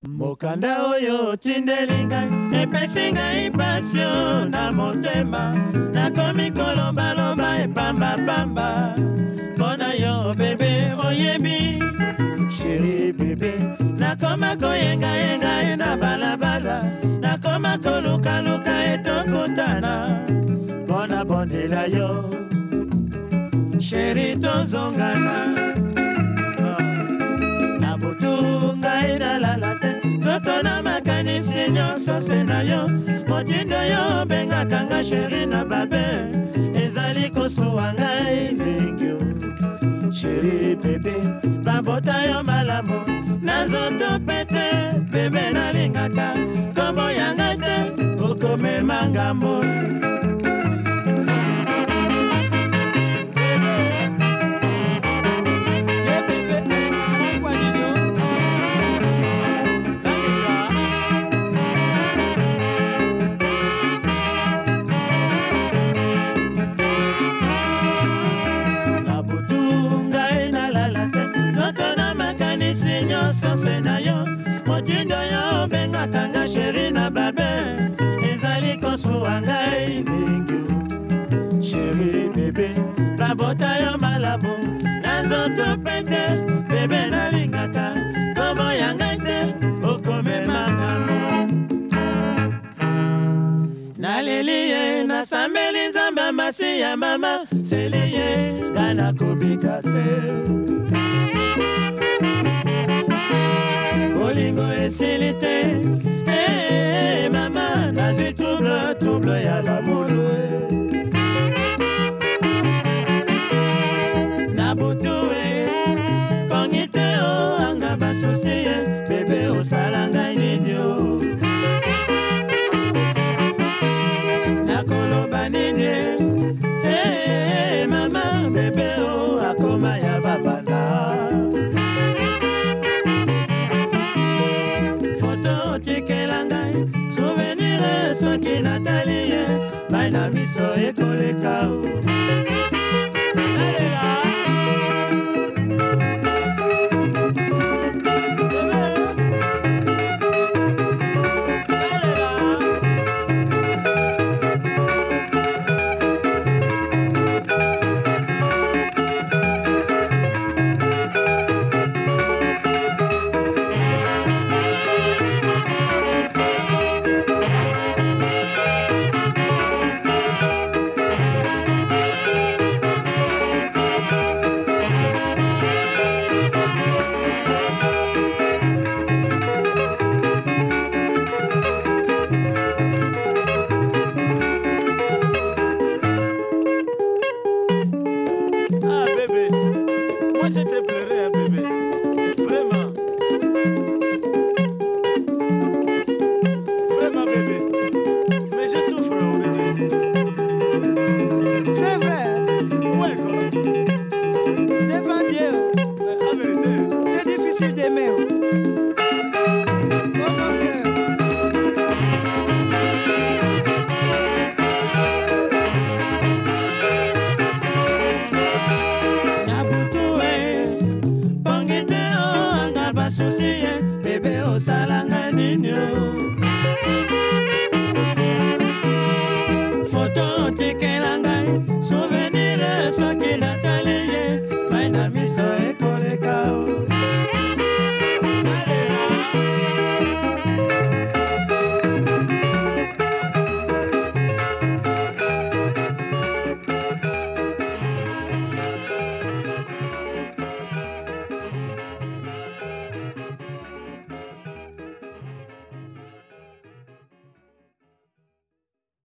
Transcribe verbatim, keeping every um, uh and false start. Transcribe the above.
Mokanda oyo tindeli ngai epesi ngai passion na motema, nakomi kolomba-lomba epamba-pamba mpona yo bebe oyebi. Chéri bebe nakoma koyenga-yenga na balabala, nakoma koluka-luka etokutana mpona bondela yo. Chéri tozongana na butu ngai nalala te, nzoto na makanisi nyonso se na yo. Motindo yo bengaka nga chéri na babe, ezali kosuwa ngai mingi. Chéri bebe babota yo malamu na nzoto pete, bebe nalingaka kombo yanga te okomema ngambo. Nyonso na yo, motindo yo bengaka nga chéri na babe, ezali kosuwa ngai mingi. Chéri bebe babota yo malamu na nzoto pete, bebe nalingaka kombo ya ngai te okomema ngambo. Naleli ye nasambeli nzambe masi ya mama, seli ye nga nakobika te. Bolingo esili te, eh mama nazwi trouble trouble ya l'amour. Na butu e pongi te o anga basusi ye, bebe osala ngai nini o. Nakoloba nini eh mama bebe o akoma ya babanda. Tikela ngai souvenir soki natali ye, bai na miso ekoleka o.